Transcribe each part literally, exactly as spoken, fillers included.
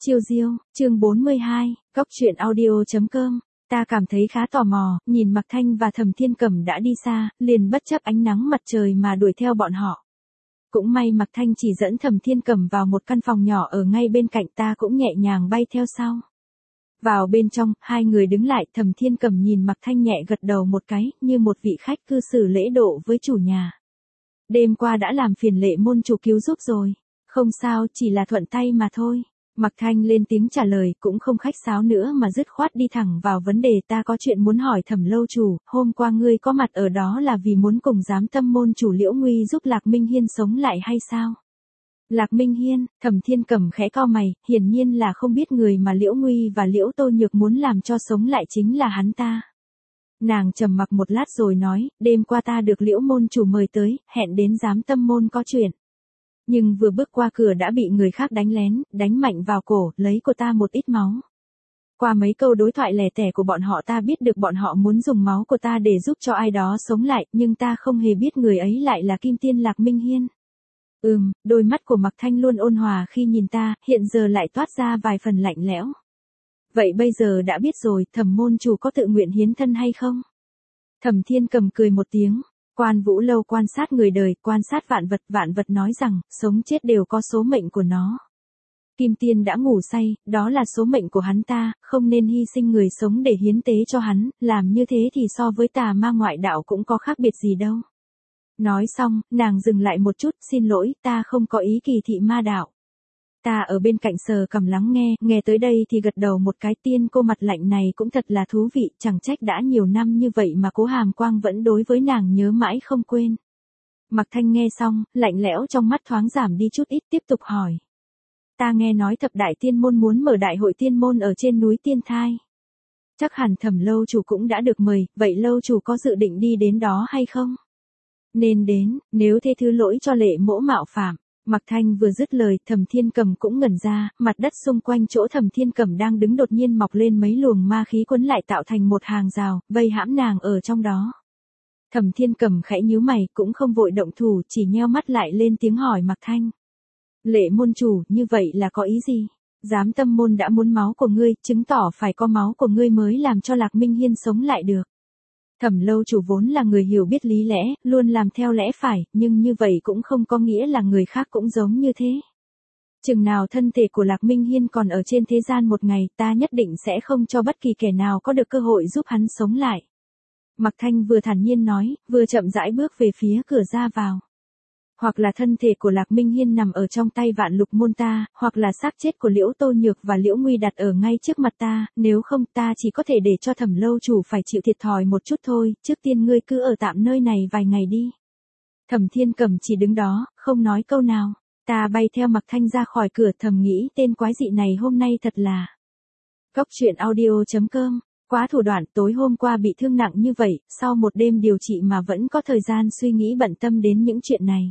Chiêu diêu, chương bốn mươi hai, góc truyện audio.com. Ta cảm thấy khá tò mò, nhìn Mạc Thanh và Thẩm Thiên Cẩm đã đi xa, liền bất chấp ánh nắng mặt trời mà đuổi theo bọn họ. Cũng may Mạc Thanh chỉ dẫn Thẩm Thiên Cẩm vào một căn phòng nhỏ ở ngay bên cạnh, ta cũng nhẹ nhàng bay theo sau. Vào bên trong, hai người đứng lại, Thẩm Thiên Cẩm nhìn Mạc Thanh nhẹ gật đầu một cái, như một vị khách cư xử lễ độ với chủ nhà. Đêm qua đã làm phiền Lệ môn chủ cứu giúp rồi. Không sao, chỉ là thuận tay mà thôi. Mạc Thanh lên tiếng trả lời, cũng không khách sáo nữa mà dứt khoát đi thẳng vào vấn đề. Ta có chuyện muốn hỏi Thẩm lâu chủ, hôm qua ngươi có mặt ở đó là vì muốn cùng giám tâm môn chủ Liễu Nguy giúp Lạc Minh Hiên sống lại hay sao? Lạc Minh Hiên, Thẩm Thiên Cẩm khẽ cau mày, hiển nhiên là không biết người mà Liễu Nguy và Liễu Tô Nhược muốn làm cho sống lại chính là hắn ta. Nàng trầm mặc một lát rồi nói, đêm qua ta được Liễu môn chủ mời tới, hẹn đến giám tâm môn có chuyện. Nhưng vừa bước qua cửa đã bị người khác đánh lén, đánh mạnh vào cổ, lấy của ta một ít máu. Qua mấy câu đối thoại lẻ tẻ của bọn họ ta biết được bọn họ muốn dùng máu của ta để giúp cho ai đó sống lại, nhưng ta không hề biết người ấy lại là Kim Tiên Lạc Minh Hiên. Ừm, đôi mắt của Mạc Thanh luôn ôn hòa khi nhìn ta, hiện giờ lại toát ra vài phần lạnh lẽo. Vậy bây giờ đã biết rồi, Thẩm môn chủ có tự nguyện hiến thân hay không? Thẩm Thiên Cẩm cười một tiếng. Quan Vũ Lâu quan sát người đời, quan sát vạn vật, vạn vật nói rằng, sống chết đều có số mệnh của nó. Kim Tiên đã ngủ say, đó là số mệnh của hắn ta, không nên hy sinh người sống để hiến tế cho hắn, làm như thế thì so với tà ma ngoại đạo cũng có khác biệt gì đâu. Nói xong, nàng dừng lại một chút, xin lỗi, ta không có ý kỳ thị ma đạo. Ta ở bên cạnh sờ cằm lắng nghe, nghe tới đây thì gật đầu một cái. Tiên cô mặt lạnh này cũng thật là thú vị, chẳng trách đã nhiều năm như vậy mà Cố Hàm Quang vẫn đối với nàng nhớ mãi không quên. Mạc Thanh nghe xong, lạnh lẽo trong mắt thoáng giảm đi chút ít, tiếp tục hỏi. Ta nghe nói thập đại tiên môn muốn mở đại hội tiên môn ở trên núi Tiên Thai. Chắc hẳn Thẩm lâu chủ cũng đã được mời, vậy lâu chủ có dự định đi đến đó hay không? Nên đến, nếu thế thứ lỗi cho Lệ mỗ mạo phạm. Mạc Thanh vừa dứt lời, Thẩm Thiên Cẩm cũng ngẩn ra, mặt đất xung quanh chỗ Thẩm Thiên Cẩm đang đứng đột nhiên mọc lên mấy luồng ma khí quấn lại tạo thành một hàng rào, vây hãm nàng ở trong đó. Thẩm Thiên Cẩm khẽ nhíu mày, cũng không vội động thủ, chỉ nheo mắt lại lên tiếng hỏi Mạc Thanh. Lệ môn chủ, như vậy là có ý gì? Giám tâm môn đã muốn máu của ngươi, chứng tỏ phải có máu của ngươi mới làm cho Lạc Minh Hiên sống lại được. Thẩm lâu chủ vốn là người hiểu biết lý lẽ, luôn làm theo lẽ phải, nhưng như vậy cũng không có nghĩa là người khác cũng giống như thế. Chừng nào thân thể của Lạc Minh Hiên còn ở trên thế gian một ngày, ta nhất định sẽ không cho bất kỳ kẻ nào có được cơ hội giúp hắn sống lại. Mạc Thanh vừa thản nhiên nói, vừa chậm rãi bước về phía cửa ra vào. Hoặc là thân thể của Lạc Minh Hiên nằm ở trong tay Vạn Lục môn ta, hoặc là xác chết của Liễu Tô Nhược và Liễu Nguy đặt ở ngay trước mặt ta, nếu không ta chỉ có thể để cho Thẩm lâu chủ phải chịu thiệt thòi một chút thôi, trước tiên ngươi cứ ở tạm nơi này vài ngày đi. Thẩm Thiên Cẩm chỉ đứng đó, không nói câu nào. Ta bay theo Mạc Thanh ra khỏi cửa, thầm nghĩ tên quái dị này hôm nay thật là. Góc truyện audio.com. Quá thủ đoạn, tối hôm qua bị thương nặng như vậy, sau một đêm điều trị mà vẫn có thời gian suy nghĩ bận tâm đến những chuyện này.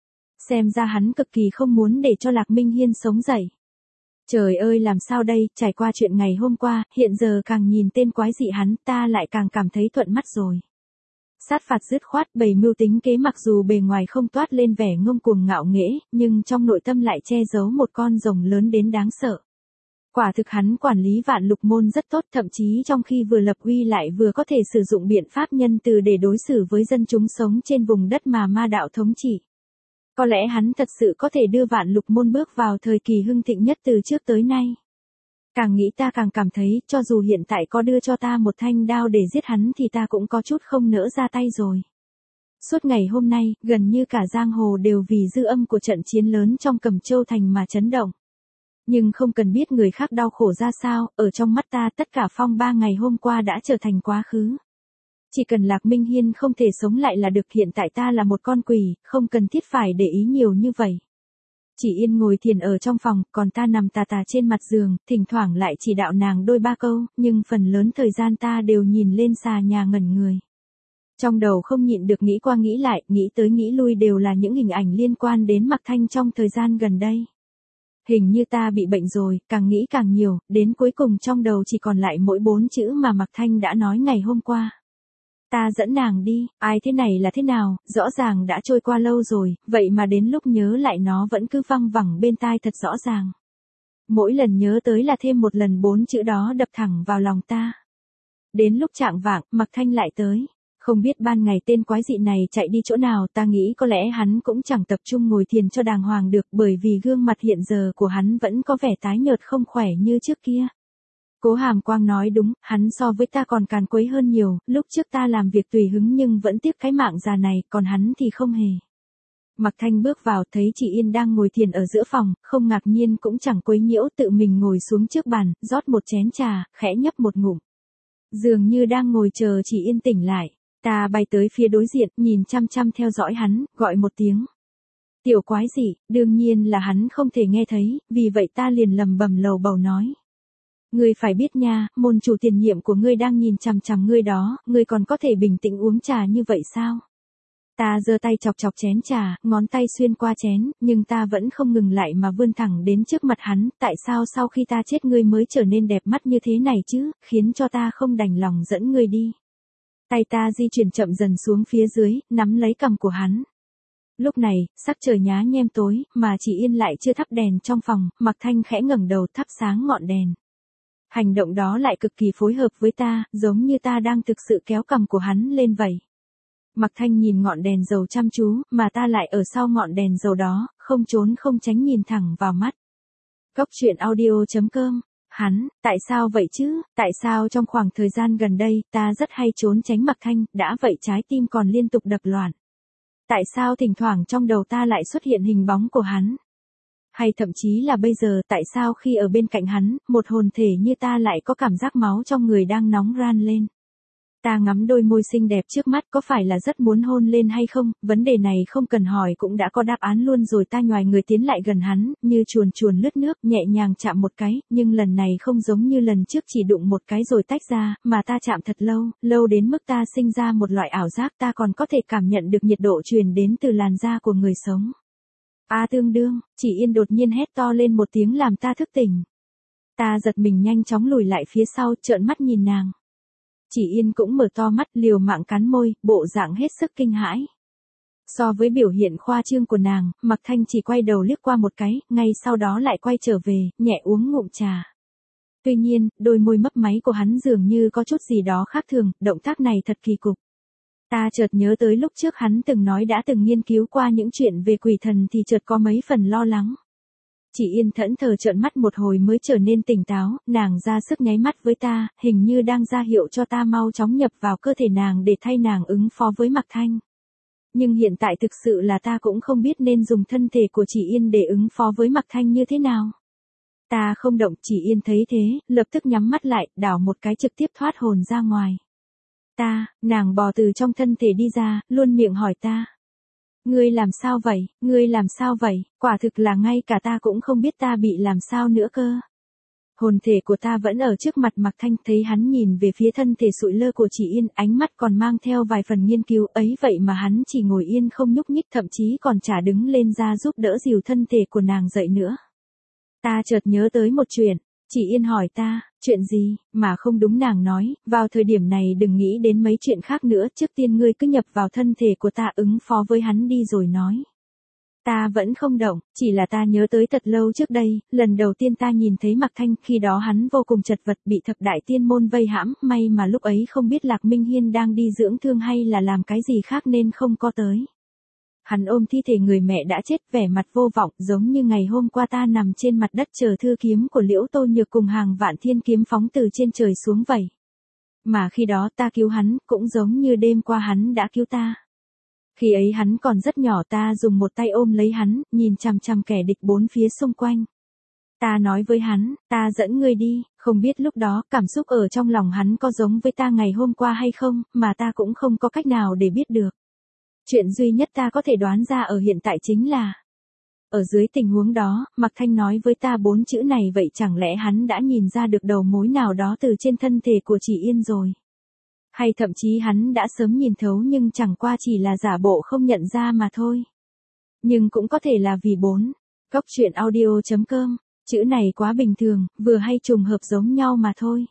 Xem ra hắn cực kỳ không muốn để cho Lạc Minh Hiên sống dậy. Trời ơi làm sao đây, trải qua chuyện ngày hôm qua, hiện giờ càng nhìn tên quái dị hắn, ta lại càng cảm thấy thuận mắt rồi. Sát phạt dứt khoát, bày mưu tính kế, mặc dù bề ngoài không toát lên vẻ ngông cuồng ngạo nghễ, nhưng trong nội tâm lại che giấu một con rồng lớn đến đáng sợ. Quả thực hắn quản lý Vạn Lục môn rất tốt, thậm chí trong khi vừa lập uy lại vừa có thể sử dụng biện pháp nhân từ để đối xử với dân chúng sống trên vùng đất mà ma đạo thống trị. Có lẽ hắn thật sự có thể đưa Vạn Lục môn bước vào thời kỳ hưng thịnh nhất từ trước tới nay. Càng nghĩ ta càng cảm thấy, cho dù hiện tại có đưa cho ta một thanh đao để giết hắn thì ta cũng có chút không nỡ ra tay rồi. Suốt ngày hôm nay, gần như cả giang hồ đều vì dư âm của trận chiến lớn trong Cẩm Châu thành mà chấn động. Nhưng không cần biết người khác đau khổ ra sao, ở trong mắt ta tất cả phong ba ngày hôm qua đã trở thành quá khứ. Chỉ cần Lạc Minh Hiên không thể sống lại là được, hiện tại ta là một con quỷ, không cần thiết phải để ý nhiều như vậy. Chỉ yên ngồi thiền ở trong phòng, còn ta nằm tà tà trên mặt giường, thỉnh thoảng lại chỉ đạo nàng đôi ba câu, nhưng phần lớn thời gian ta đều nhìn lên xà nhà ngẩn người. Trong đầu không nhịn được nghĩ qua nghĩ lại, nghĩ tới nghĩ lui đều là những hình ảnh liên quan đến Mạc Thanh trong thời gian gần đây. Hình như ta bị bệnh rồi, càng nghĩ càng nhiều, đến cuối cùng trong đầu chỉ còn lại mỗi bốn chữ mà Mạc Thanh đã nói ngày hôm qua. Ta dẫn nàng đi, ai thế này là thế nào, rõ ràng đã trôi qua lâu rồi, vậy mà đến lúc nhớ lại nó vẫn cứ văng vẳng bên tai thật rõ ràng. Mỗi lần nhớ tới là thêm một lần bốn chữ đó đập thẳng vào lòng ta. Đến lúc chạng vạng, Mạc Thanh lại tới. Không biết ban ngày tên quái dị này chạy đi chỗ nào, ta nghĩ có lẽ hắn cũng chẳng tập trung ngồi thiền cho đàng hoàng được, bởi vì gương mặt hiện giờ của hắn vẫn có vẻ tái nhợt không khỏe như trước kia. Cố Hàm Quang nói đúng, hắn so với ta còn càn quấy hơn nhiều, lúc trước ta làm việc tùy hứng nhưng vẫn tiếc cái mạng già này, còn hắn thì không hề. Mạc Thanh bước vào thấy chị Yên đang ngồi thiền ở giữa phòng, không ngạc nhiên cũng chẳng quấy nhiễu, tự mình ngồi xuống trước bàn, rót một chén trà, khẽ nhấp một ngụm. Dường như đang ngồi chờ chị Yên tỉnh lại. Ta bay tới phía đối diện, nhìn chăm chăm theo dõi hắn, gọi một tiếng. Tiểu quái dị, đương nhiên là hắn không thể nghe thấy, vì vậy ta liền lầm bầm lầu bầu nói. Ngươi phải biết nha, môn chủ tiền nhiệm của ngươi đang nhìn chằm chằm ngươi đó, ngươi còn có thể bình tĩnh uống trà như vậy sao? Ta giơ tay chọc chọc chén trà, ngón tay xuyên qua chén, nhưng ta vẫn không ngừng lại mà vươn thẳng đến trước mặt hắn, tại sao sau khi ta chết ngươi mới trở nên đẹp mắt như thế này chứ, khiến cho ta không đành lòng dẫn ngươi đi. Tay ta di chuyển chậm dần xuống phía dưới, nắm lấy cằm của hắn. Lúc này, sắc trời nhá nhem tối, mà chị Yên lại chưa thắp đèn trong phòng, Mạc Thanh khẽ ngẩng đầu thắp sáng ngọn đèn. Hành động đó lại cực kỳ phối hợp với ta, giống như ta đang thực sự kéo cằm của hắn lên vậy. Mạc Thanh nhìn ngọn đèn dầu chăm chú, mà ta lại ở sau ngọn đèn dầu đó, không trốn không tránh nhìn thẳng vào mắt. Cốc truyện audio chấm com. Hắn, tại sao vậy chứ, tại sao trong khoảng thời gian gần đây, ta rất hay trốn tránh Mạc Thanh, đã vậy trái tim còn liên tục đập loạn. Tại sao thỉnh thoảng trong đầu ta lại xuất hiện hình bóng của hắn? Hay thậm chí là bây giờ, tại sao khi ở bên cạnh hắn, một hồn thể như ta lại có cảm giác máu trong người đang nóng ran lên? Ta ngắm đôi môi xinh đẹp trước mắt, có phải là rất muốn hôn lên hay không? Vấn đề này không cần hỏi cũng đã có đáp án luôn rồi. Ta nhoài người tiến lại gần hắn, như chuồn chuồn lướt nước, nhẹ nhàng chạm một cái, nhưng lần này không giống như lần trước chỉ đụng một cái rồi tách ra, mà ta chạm thật lâu, lâu đến mức ta sinh ra một loại ảo giác, ta còn có thể cảm nhận được nhiệt độ truyền đến từ làn da của người sống. A tương đương, chị Yên đột nhiên hét to lên một tiếng làm ta thức tỉnh. Ta giật mình nhanh chóng lùi lại phía sau, trợn mắt nhìn nàng. Chị Yên cũng mở to mắt, liều mạng cắn môi, bộ dạng hết sức kinh hãi. So với biểu hiện khoa trương của nàng, Mạc Thanh chỉ quay đầu liếc qua một cái, ngay sau đó lại quay trở về, nhẹ uống ngụm trà. Tuy nhiên, đôi môi mấp máy của hắn dường như có chút gì đó khác thường, động tác này thật kỳ cục. Ta chợt nhớ tới lúc trước hắn từng nói đã từng nghiên cứu qua những chuyện về quỷ thần thì chợt có mấy phần lo lắng. Chị Yên thẫn thờ trợn mắt một hồi mới trở nên tỉnh táo, nàng ra sức nháy mắt với ta, hình như đang ra hiệu cho ta mau chóng nhập vào cơ thể nàng để thay nàng ứng phó với Mạc Thanh. Nhưng hiện tại thực sự là ta cũng không biết nên dùng thân thể của chị Yên để ứng phó với Mạc Thanh như thế nào. Ta không động, chị Yên thấy thế, lập tức nhắm mắt lại, đảo một cái trực tiếp thoát hồn ra ngoài. Ta, nàng bò từ trong thân thể đi ra, luôn miệng hỏi ta. Ngươi làm sao vậy, ngươi làm sao vậy, quả thực là ngay cả ta cũng không biết ta bị làm sao nữa cơ. Hồn thể của ta vẫn ở trước mặt Mạc Thanh, thấy hắn nhìn về phía thân thể sụi lơ của chị Yên, ánh mắt còn mang theo vài phần nghiên cứu, ấy vậy mà hắn chỉ ngồi yên không nhúc nhích, thậm chí còn chả đứng lên ra giúp đỡ dìu thân thể của nàng dậy nữa. Ta chợt nhớ tới một chuyện. Chị Yên hỏi ta, chuyện gì, mà không đúng, nàng nói, vào thời điểm này đừng nghĩ đến mấy chuyện khác nữa, trước tiên ngươi cứ nhập vào thân thể của ta ứng phó với hắn đi rồi nói. Ta vẫn không động, chỉ là ta nhớ tới thật lâu trước đây, lần đầu tiên ta nhìn thấy Mạc Thanh, khi đó hắn vô cùng chật vật, bị thập đại tiên môn vây hãm, may mà lúc ấy không biết Lạc Minh Hiên đang đi dưỡng thương hay là làm cái gì khác nên không có tới. Hắn ôm thi thể người mẹ đã chết, vẻ mặt vô vọng, giống như ngày hôm qua ta nằm trên mặt đất chờ thư kiếm của Liễu Tô Nhược cùng hàng vạn thiên kiếm phóng từ trên trời xuống vậy. Mà khi đó ta cứu hắn, cũng giống như đêm qua hắn đã cứu ta. Khi ấy hắn còn rất nhỏ, ta dùng một tay ôm lấy hắn, nhìn chằm chằm kẻ địch bốn phía xung quanh. Ta nói với hắn, ta dẫn ngươi đi, không biết lúc đó cảm xúc ở trong lòng hắn có giống với ta ngày hôm qua hay không, mà ta cũng không có cách nào để biết được. Chuyện duy nhất ta có thể đoán ra ở hiện tại chính là, ở dưới tình huống đó, Mạc Thanh nói với ta bốn chữ này, vậy chẳng lẽ hắn đã nhìn ra được đầu mối nào đó từ trên thân thể của chị Yên rồi? Hay thậm chí hắn đã sớm nhìn thấu nhưng chẳng qua chỉ là giả bộ không nhận ra mà thôi. Nhưng cũng có thể là vì bốn. Cốc truyện audio chấm com, chữ này quá bình thường, vừa hay trùng hợp giống nhau mà thôi.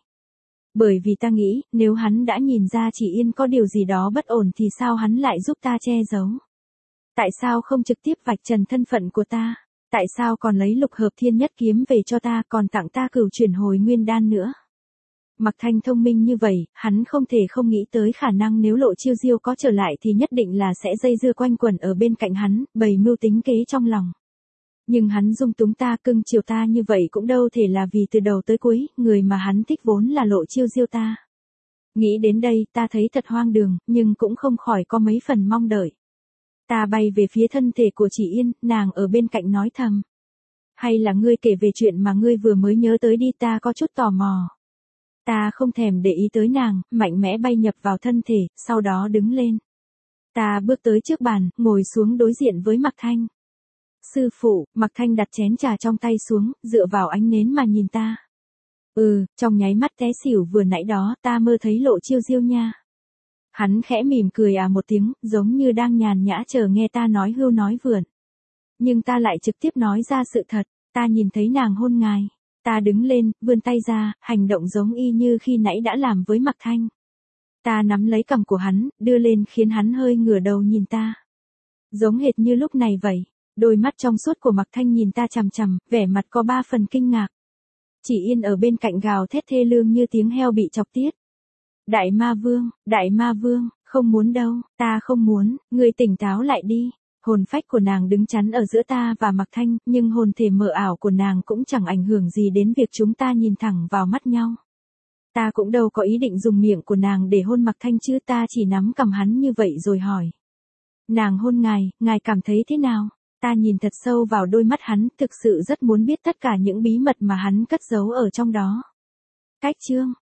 Bởi vì ta nghĩ, nếu hắn đã nhìn ra chị Yên có điều gì đó bất ổn thì sao hắn lại giúp ta che giấu? Tại sao không trực tiếp vạch trần thân phận của ta? Tại sao còn lấy lục hợp thiên nhất kiếm về cho ta, còn tặng ta cửu chuyển hồi nguyên đan nữa? Mạc Thanh thông minh như vậy, hắn không thể không nghĩ tới khả năng nếu Lộ Chiêu Diêu có trở lại thì nhất định là sẽ dây dưa quanh quẩn ở bên cạnh hắn, bày mưu tính kế trong lòng. Nhưng hắn dung túng ta, cưng chiều ta như vậy cũng đâu thể là vì từ đầu tới cuối, người mà hắn thích vốn là Lộ Chiêu Diêu ta. Nghĩ đến đây, ta thấy thật hoang đường, nhưng cũng không khỏi có mấy phần mong đợi. Ta bay về phía thân thể của chị Yên, nàng ở bên cạnh nói thầm. Hay là ngươi kể về chuyện mà ngươi vừa mới nhớ tới đi, ta có chút tò mò. Ta không thèm để ý tới nàng, mạnh mẽ bay nhập vào thân thể, sau đó đứng lên. Ta bước tới trước bàn, ngồi xuống đối diện với Mạc Thanh. Sư phụ, Mạc Thanh đặt chén trà trong tay xuống, dựa vào ánh nến mà nhìn ta. Ừ, trong nháy mắt té xỉu vừa nãy đó, ta mơ thấy Lộ Chiêu Diêu nha. Hắn khẽ mỉm cười à một tiếng, giống như đang nhàn nhã chờ nghe ta nói hưu nói vượn. Nhưng ta lại trực tiếp nói ra sự thật, ta nhìn thấy nàng hôn ngài. Ta đứng lên, vươn tay ra, hành động giống y như khi nãy đã làm với Mạc Thanh. Ta nắm lấy cằm của hắn, đưa lên khiến hắn hơi ngửa đầu nhìn ta. Giống hệt như lúc này vậy, đôi mắt trong suốt của Mạc Thanh nhìn ta chằm chằm, vẻ mặt có ba phần kinh ngạc. Chỉ Yên ở bên cạnh gào thét thê lương như tiếng heo bị chọc tiết. Đại ma vương, đại ma vương, không muốn đâu, ta không muốn, ngươi tỉnh táo lại đi. Hồn phách của nàng đứng chắn ở giữa ta và Mạc Thanh, nhưng hồn thể mờ ảo của nàng cũng chẳng ảnh hưởng gì đến việc chúng ta nhìn thẳng vào mắt nhau. Ta cũng đâu có ý định dùng miệng của nàng để hôn Mạc Thanh chứ, ta chỉ nắm cầm hắn như vậy rồi hỏi. Nàng hôn ngài, ngài cảm thấy thế nào? Ta nhìn thật sâu vào đôi mắt hắn, thực sự rất muốn biết tất cả những bí mật mà hắn cất giấu ở trong đó. Cách chương